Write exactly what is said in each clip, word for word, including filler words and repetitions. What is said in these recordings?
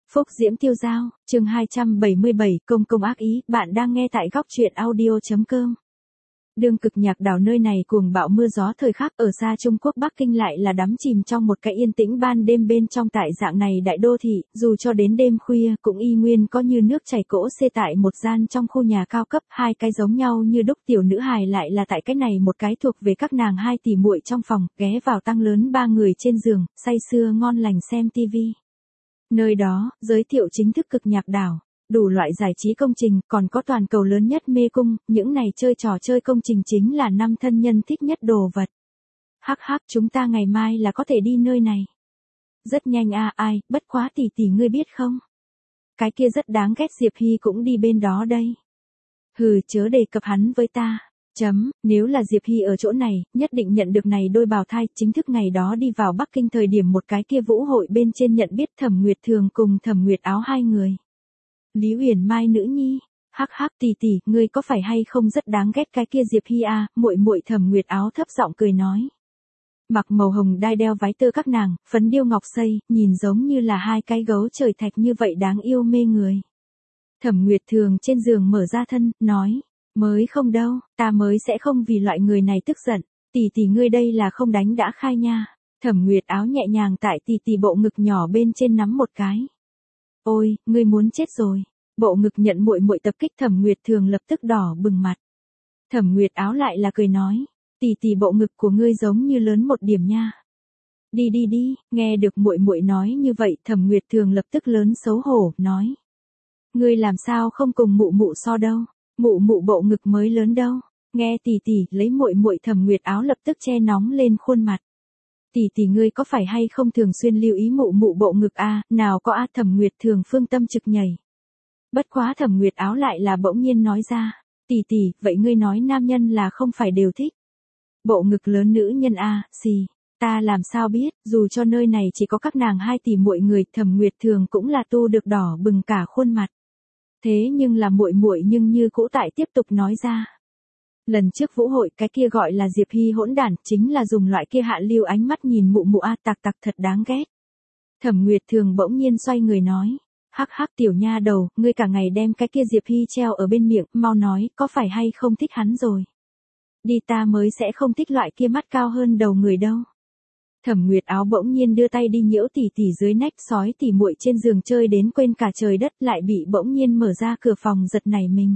Phúc Diễm Tiêu Dao, chương hai trăm bảy mươi bảy, Công Công Ác Ý, bạn đang nghe tại góc truyện audio.com. Đường cực nhạc đảo nơi này cuồng bão mưa gió thời khắc, ở xa Trung Quốc Bắc Kinh lại là đắm chìm trong một cái yên tĩnh ban đêm bên trong tại dạng này đại đô thị, dù cho đến đêm khuya cũng y nguyên có như nước chảy cỗ xê tại một gian trong khu nhà cao cấp, hai cái giống nhau như đúc tiểu nữ hài lại là tại cái này một cái thuộc về các nàng hai tỷ muội trong phòng, ghé vào tăng lớn ba người trên giường, say sưa ngon lành xem tivi. Nơi đó, giới thiệu chính thức cực nhạc đảo, đủ loại giải trí công trình, còn có toàn cầu lớn nhất mê cung, những này chơi trò chơi công trình chính là năm thân nhân thích nhất đồ vật. Hắc hắc, chúng ta ngày mai là có thể đi nơi này. Rất nhanh a, à, ai, bất quá tỷ tỷ ngươi biết không? Cái kia rất đáng ghét Diệp Hy cũng đi bên đó đây. Hừ, chớ đề cập hắn với ta. Chấm, nếu là Diệp Hy ở chỗ này, nhất định nhận được này đôi bào thai, chính thức ngày đó đi vào Bắc Kinh thời điểm một cái kia vũ hội bên trên nhận biết Thẩm Nguyệt Thường cùng Thẩm Nguyệt Áo hai người. Lý Uyển Mai nữ nhi, hắc hắc tỷ tỷ, ngươi có phải hay không rất đáng ghét cái kia Diệp Hy à, muội muội Thẩm Nguyệt Áo thấp giọng cười nói. Mặc màu hồng đai đeo váy tơ các nàng, phấn điêu ngọc xây, nhìn giống như là hai cái gấu trời thạch như vậy đáng yêu mê người. Thẩm Nguyệt Thường trên giường mở ra thân, nói. Mới không đâu, ta mới sẽ không vì loại người này tức giận, tỷ tỷ ngươi đây là không đánh đã khai nha. Thẩm Nguyệt Áo nhẹ nhàng tại tỷ tỷ bộ ngực nhỏ bên trên nắm một cái. Ôi, ngươi muốn chết rồi. Bộ ngực nhận muội muội tập kích Thẩm Nguyệt Thường lập tức đỏ bừng mặt. Thẩm Nguyệt Áo lại là cười nói, tỷ tỷ bộ ngực của ngươi giống như lớn một điểm nha. Đi đi đi, nghe được muội muội nói như vậy, Thẩm Nguyệt Thường lập tức lớn xấu hổ, nói. Ngươi làm sao không cùng mụ mụ so đâu? Mụ mụ bộ ngực mới lớn đâu. Nghe tỷ tỷ, lấy muội muội Thẩm Nguyệt Áo lập tức che nóng lên khuôn mặt. Tỷ tỷ ngươi có phải hay không thường xuyên lưu ý mụ mụ bộ ngực a, à, nào có a, Thẩm Nguyệt Thường phương tâm trực nhảy. Bất quá Thẩm Nguyệt Áo lại là bỗng nhiên nói ra, tỷ tỷ, vậy ngươi nói nam nhân là không phải đều thích bộ ngực lớn nữ nhân a, à, xì, ta làm sao biết, dù cho nơi này chỉ có các nàng hai tỷ muội người, Thẩm Nguyệt Thường cũng là tu được đỏ bừng cả khuôn mặt. Thế nhưng là muội muội nhưng như cũ tại tiếp tục nói ra. Lần trước vũ hội cái kia gọi là Diệp Hy hỗn đản, chính là dùng loại kia hạ lưu ánh mắt nhìn mụ mụ a, tặc tặc thật đáng ghét. Thẩm Nguyệt Thường bỗng nhiên xoay người nói, hắc hắc tiểu nha đầu, ngươi cả ngày đem cái kia Diệp Hy treo ở bên miệng, mau nói, có phải hay không thích hắn rồi? Đi, ta mới sẽ không thích loại kia mắt cao hơn đầu người đâu. Thẩm Nguyệt Áo bỗng nhiên đưa tay đi nhiễu tỷ tỷ dưới nách, sói tỷ muội trên giường chơi đến quên cả trời đất, lại bị bỗng nhiên mở ra cửa phòng giật nảy mình.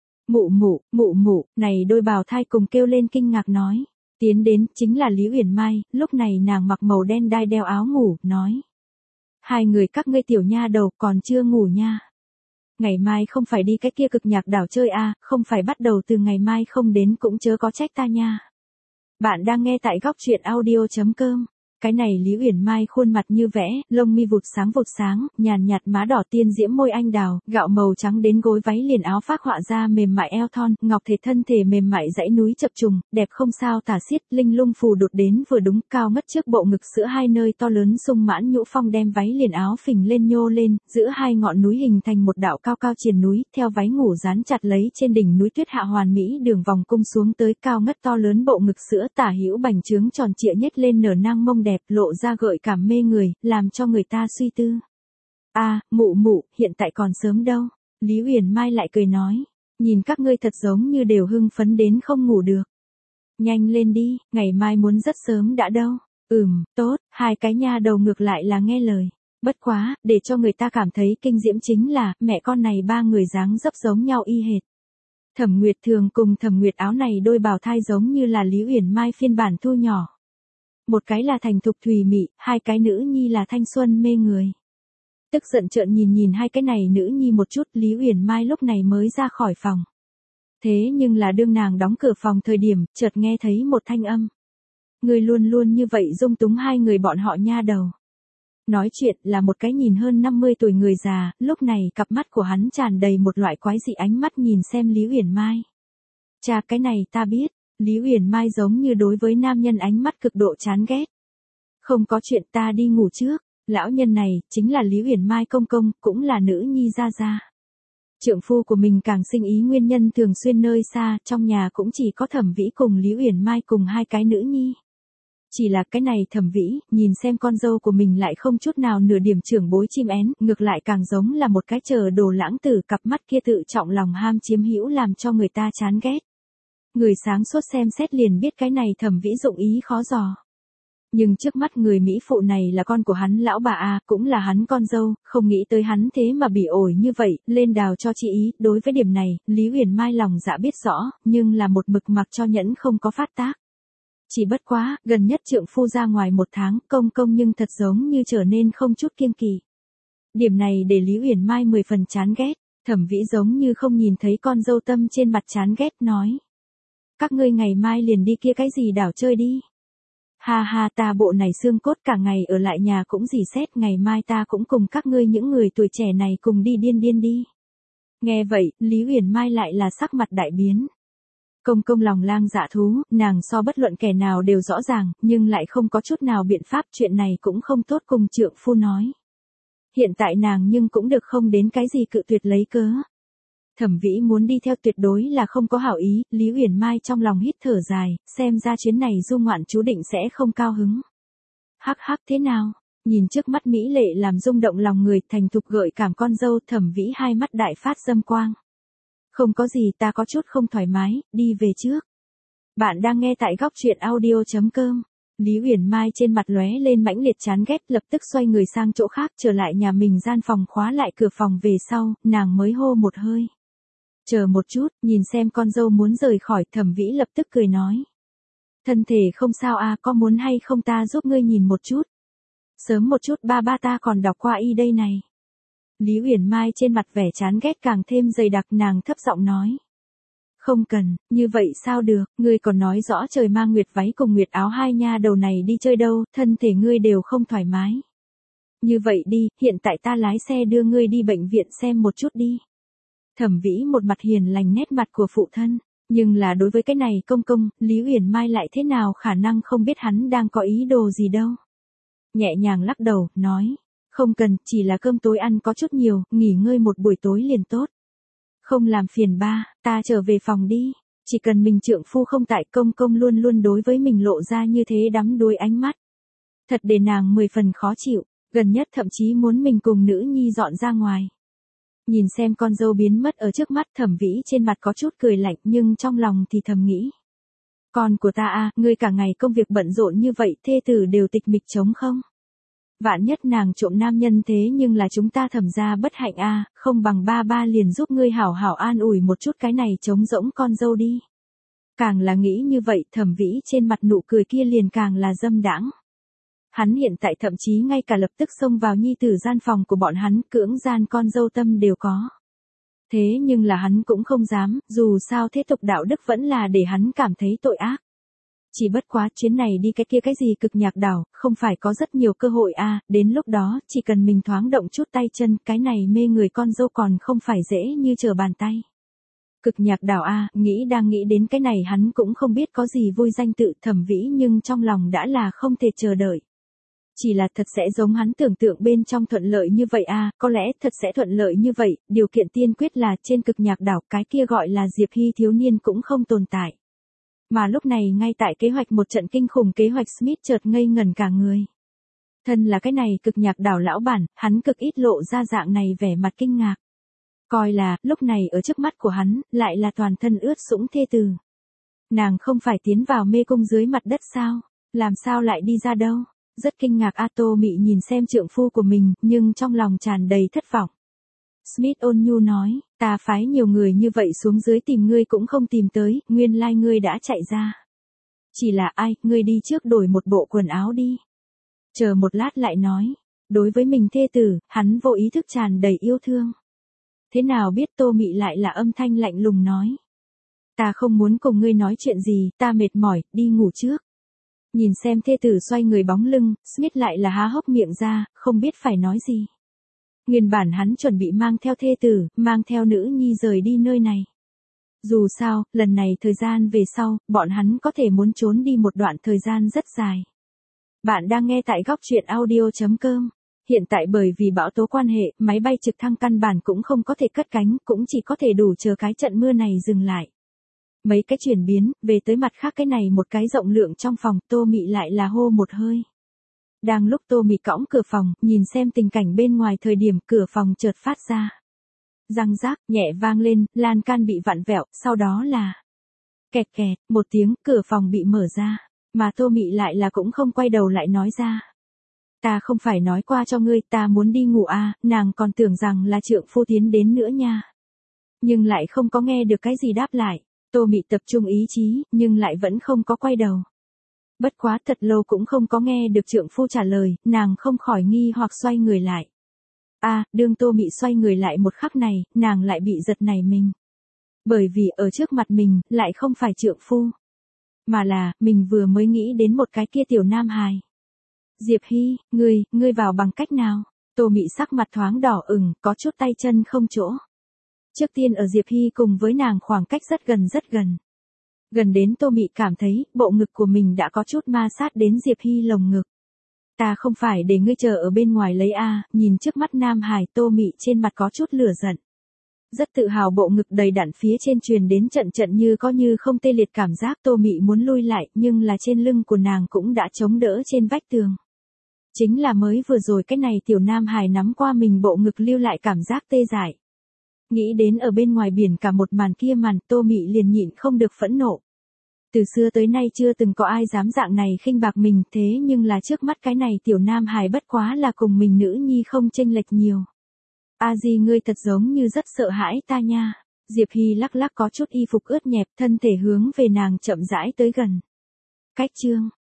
Mụ mụ, mụ mụ, này đôi bào thai cùng kêu lên kinh ngạc nói. Tiến đến, chính là Lý Uyển Mai, lúc này nàng mặc màu đen đai đeo áo ngủ, nói. Hai người các ngươi tiểu nha đầu còn chưa ngủ nha. Ngày mai không phải đi cái kia cực nhạc đảo chơi à, không phải bắt đầu từ ngày mai không đến cũng chớ có trách ta nha. Bạn đang nghe tại góc truyện audio.com. Cái này Lý Uyển Mai khuôn mặt như vẽ, lông mi vụt sáng vụt sáng, nhàn nhạt má đỏ tiên diễm môi anh đào, gạo màu trắng đến gối váy liền áo phác họa ra mềm mại eo thon, ngọc thể thân thể mềm mại dãy núi chập trùng, đẹp không sao tả xiết, linh lung phù đột đến vừa đúng, cao ngất trước bộ ngực sữa hai nơi to lớn sung mãn nhũ phong đem váy liền áo phình lên nhô lên, giữa hai ngọn núi hình thành một đạo cao cao triền núi, theo váy ngủ dán chặt lấy trên đỉnh núi tuyết hạ hoàn mỹ đường vòng cung xuống tới cao ngất to lớn bộ ngực sữa tả hữu bành trướng tròn trịa nhếch lên nở nang mông đẹp, lộ ra gợi cảm mê người, làm cho người ta suy tư. A, à, mụ mụ, hiện tại còn sớm đâu. Lý Uyển Mai lại cười nói, nhìn các ngươi thật giống như đều hưng phấn đến không ngủ được. Nhanh lên đi, ngày mai muốn rất sớm đã đâu. Ừm, tốt, hai cái nha đầu ngược lại là nghe lời. Bất quá, để cho người ta cảm thấy kinh diễm chính là, mẹ con này ba người dáng dấp giống nhau y hệt. Thẩm Nguyệt Thường cùng Thẩm Nguyệt Áo này đôi bào thai giống như là Lý Uyển Mai phiên bản thu nhỏ. Một cái là thành thục thùy mị, hai cái nữ nhi là thanh xuân mê người. Tức giận trợn nhìn nhìn hai cái này nữ nhi một chút, Lý Uyển Mai lúc này mới ra khỏi phòng. Thế nhưng là đương nàng đóng cửa phòng thời điểm, chợt nghe thấy một thanh âm. Người luôn luôn như vậy dung túng hai người bọn họ nha đầu. Nói chuyện là một cái nhìn hơn năm mươi tuổi người già, lúc này cặp mắt của hắn tràn đầy một loại quái dị ánh mắt nhìn xem Lý Uyển Mai. Chà, cái này ta biết. Lý Uyển Mai giống như đối với nam nhân ánh mắt cực độ chán ghét. Không có chuyện, ta đi ngủ trước. Lão nhân này, chính là Lý Uyển Mai công công, cũng là nữ nhi gia gia. Trượng phu của mình càng sinh ý nguyên nhân thường xuyên nơi xa, trong nhà cũng chỉ có Thẩm Vĩ cùng Lý Uyển Mai cùng hai cái nữ nhi. Chỉ là cái này Thẩm Vĩ, nhìn xem con dâu của mình lại không chút nào nửa điểm trưởng bối chim én, ngược lại càng giống là một cái chờ đồ lãng tử, cặp mắt kia tự trọng lòng ham chiếm hữu làm cho người ta chán ghét. Người sáng suốt xem xét liền biết cái này Thẩm Vĩ dụng ý khó dò. Nhưng trước mắt người Mỹ phụ này là con của hắn lão bà a, cũng là hắn con dâu, không nghĩ tới hắn thế mà bị ổi như vậy, lên đào cho chị ý, đối với điểm này, Lý Huyền Mai lòng dạ biết rõ, nhưng là một mực mặc cho nhẫn không có phát tác. Chỉ bất quá, gần nhất trượng phu ra ngoài một tháng, công công nhưng thật giống như trở nên không chút kiêng kỵ. Điểm này để Lý Huyền Mai mười phần chán ghét, Thẩm Vĩ giống như không nhìn thấy con dâu tâm trên mặt chán ghét nói. Các ngươi ngày mai liền đi kia cái gì đảo chơi đi. Ha ha, ta bộ này xương cốt cả ngày ở lại nhà cũng dì xét, ngày mai ta cũng cùng các ngươi những người tuổi trẻ này cùng đi điên điên đi. Nghe vậy, Lý Huyền Mai lại là sắc mặt đại biến. Công công lòng lang dạ thú, nàng so bất luận kẻ nào đều rõ ràng, nhưng lại không có chút nào biện pháp, chuyện này cũng không tốt cùng trượng phu nói. Hiện tại nàng nhưng cũng được không đến cái gì cự tuyệt lấy cớ. Thẩm Vĩ muốn đi theo tuyệt đối là không có hảo ý, Lý Huyền Mai trong lòng hít thở dài, xem ra chuyến này du ngoạn chú định sẽ không cao hứng. Hắc hắc, thế nào? Nhìn trước mắt mỹ lệ làm rung động lòng người, thành thục gợi cảm con dâu, Thẩm Vĩ hai mắt đại phát dâm quang. Không có gì, ta có chút không thoải mái, đi về trước. Bạn đang nghe tại góc truyện audio chấm com. Lý Huyền Mai trên mặt lóe lên mãnh liệt chán ghét, lập tức xoay người sang chỗ khác, trở lại nhà mình gian phòng, khóa lại cửa phòng về sau, nàng mới hô một hơi. Chờ một chút, nhìn xem con dâu muốn rời khỏi, Thẩm Vĩ lập tức cười nói. Thân thể không sao à, có muốn hay không ta giúp ngươi nhìn một chút. Sớm một chút, ba ba ta còn đọc qua y đây này. Lý Huyền Mai trên mặt vẻ chán ghét càng thêm dày đặc, nàng thấp giọng nói. Không cần, như vậy sao được, ngươi còn nói rõ trời mang nguyệt váy cùng nguyệt áo hai nha đầu này đi chơi đâu, thân thể ngươi đều không thoải mái. Như vậy đi, hiện tại ta lái xe đưa ngươi đi bệnh viện xem một chút đi. Thẩm Vĩ một mặt hiền lành nét mặt của phụ thân, nhưng là đối với cái này công công, Lý Huyền Mai lại thế nào khả năng không biết hắn đang có ý đồ gì đâu. Nhẹ nhàng lắc đầu, nói, không cần, chỉ là cơm tối ăn có chút nhiều, nghỉ ngơi một buổi tối liền tốt. Không làm phiền ba, ta trở về phòng đi, chỉ cần mình trượng phu không tại, công công luôn luôn đối với mình lộ ra như thế đắm đuối ánh mắt. Thật để nàng mười phần khó chịu, gần nhất thậm chí muốn mình cùng nữ nhi dọn ra ngoài. Nhìn xem con dâu biến mất ở trước mắt, Thẩm Vĩ trên mặt có chút cười lạnh, nhưng trong lòng thì thầm nghĩ. Con của ta a, ngươi cả ngày công việc bận rộn như vậy, thê tử đều tịch mịch trống không? Vạn nhất nàng trộm nam nhân thế nhưng là chúng ta Thẩm gia bất hạnh a, không bằng ba ba liền giúp ngươi hảo hảo an ủi một chút cái này trống rỗng con dâu đi. Càng là nghĩ như vậy, Thẩm Vĩ trên mặt nụ cười kia liền càng là dâm đãng. Hắn hiện tại thậm chí ngay cả lập tức xông vào nhi tử gian phòng của bọn hắn, cưỡng gian con dâu tâm đều có. Thế nhưng là hắn cũng không dám, dù sao thế tục đạo đức vẫn là để hắn cảm thấy tội ác. Chỉ bất quá chuyến này đi cái kia cái gì cực nhạc đảo, không phải có rất nhiều cơ hội à, đến lúc đó, chỉ cần mình thoáng động chút tay chân, cái này mê người con dâu còn không phải dễ như trở bàn tay. Cực nhạc đảo à, nghĩ đang nghĩ đến cái này hắn cũng không biết có gì vui danh tự, Thẩm Vĩ nhưng trong lòng đã là không thể chờ đợi. Chỉ là thật sẽ giống hắn tưởng tượng bên trong thuận lợi như vậy à, có lẽ thật sẽ thuận lợi như vậy, điều kiện tiên quyết là trên cực nhạc đảo cái kia gọi là Diệp Hy thiếu niên cũng không tồn tại. Mà lúc này ngay tại kế hoạch một trận kinh khủng kế hoạch Smith chợt ngây ngẩn cả người. Thân là cái này cực nhạc đảo lão bản, hắn cực ít lộ ra dạng này vẻ mặt kinh ngạc. Coi là, lúc này ở trước mắt của hắn, lại là toàn thân ướt sũng thê tử. Nàng không phải tiến vào mê cung dưới mặt đất sao, làm sao lại đi ra đâu? Rất kinh ngạc A Tô Mị nhìn xem trượng phu của mình, nhưng trong lòng tràn đầy thất vọng. Smith ôn nhu nói, ta phái nhiều người như vậy xuống dưới tìm ngươi cũng không tìm tới, nguyên lai ngươi đã chạy ra. Chỉ là ai, ngươi đi trước đổi một bộ quần áo đi. Chờ một lát lại nói, đối với mình thê tử, hắn vô ý thức tràn đầy yêu thương. Thế nào biết Tô Mị lại là âm thanh lạnh lùng nói. Ta không muốn cùng ngươi nói chuyện gì, ta mệt mỏi, đi ngủ trước. Nhìn xem thê tử xoay người bóng lưng, Smith lại là há hốc miệng ra, không biết phải nói gì. Nguyên bản hắn chuẩn bị mang theo thê tử, mang theo nữ nhi rời đi nơi này. Dù sao, lần này thời gian về sau, bọn hắn có thể muốn trốn đi một đoạn thời gian rất dài. Bạn đang nghe tại góc truyện audio chấm com. Hiện tại bởi vì bão tố quan hệ, máy bay trực thăng căn bản cũng không có thể cất cánh, cũng chỉ có thể đủ chờ cái trận mưa này dừng lại. Mấy cái chuyển biến, về tới mặt khác cái này một cái rộng lượng trong phòng, Tô Mị lại là hô một hơi. Đang lúc Tô Mị cõng cửa phòng, nhìn xem tình cảnh bên ngoài thời điểm cửa phòng chợt phát ra. Răng rác, nhẹ vang lên, lan can bị vặn vẹo, sau đó là kẹt kẹt, một tiếng, cửa phòng bị mở ra. Mà Tô Mị lại là cũng không quay đầu lại nói ra. Ta không phải nói qua cho ngươi, ta muốn đi ngủ à, nàng còn tưởng rằng là trượng phu tiến đến nữa nha. Nhưng lại không có nghe được cái gì đáp lại. Tô Mị tập trung ý chí, nhưng lại vẫn không có quay đầu. Bất quá thật lâu cũng không có nghe được trượng phu trả lời, nàng không khỏi nghi hoặc xoay người lại. À, đương Tô Mị xoay người lại một khắc này, nàng lại bị giật nảy mình. Bởi vì ở trước mặt mình, lại không phải trượng phu. Mà là, mình vừa mới nghĩ đến một cái kia tiểu nam hài. Diệp Hy, ngươi, ngươi vào bằng cách nào? Tô Mị sắc mặt thoáng đỏ ửng, có chút tay chân không chỗ. Trước tiên ở Diệp Hy cùng với nàng khoảng cách rất gần rất gần. Gần đến Tô Mị cảm thấy, bộ ngực của mình đã có chút ma sát đến Diệp Hy lồng ngực. Ta không phải để ngươi chờ ở bên ngoài lấy a, nhìn trước mắt nam hài, Tô Mị trên mặt có chút lửa giận. Rất tự hào bộ ngực đầy đặn phía trên truyền đến trận trận như có như không tê liệt cảm giác. Tô Mị muốn lui lại, nhưng là trên lưng của nàng cũng đã chống đỡ trên vách tường. Chính là mới vừa rồi cái này tiểu nam hài nắm qua mình bộ ngực lưu lại cảm giác tê dại. Nghĩ đến ở bên ngoài biển cả một màn kia màn, Tô Mị liền nhịn không được phẫn nộ. Từ xưa tới nay chưa từng có ai dám dạng này khinh bạc mình, thế nhưng là trước mắt cái này tiểu nam hài bất quá là cùng mình nữ nhi không chênh lệch nhiều. A Di ngươi thật giống như rất sợ hãi ta nha. Diệp Hy lắc lắc có chút y phục ướt nhẹp, thân thể hướng về nàng chậm rãi tới gần. Cách chương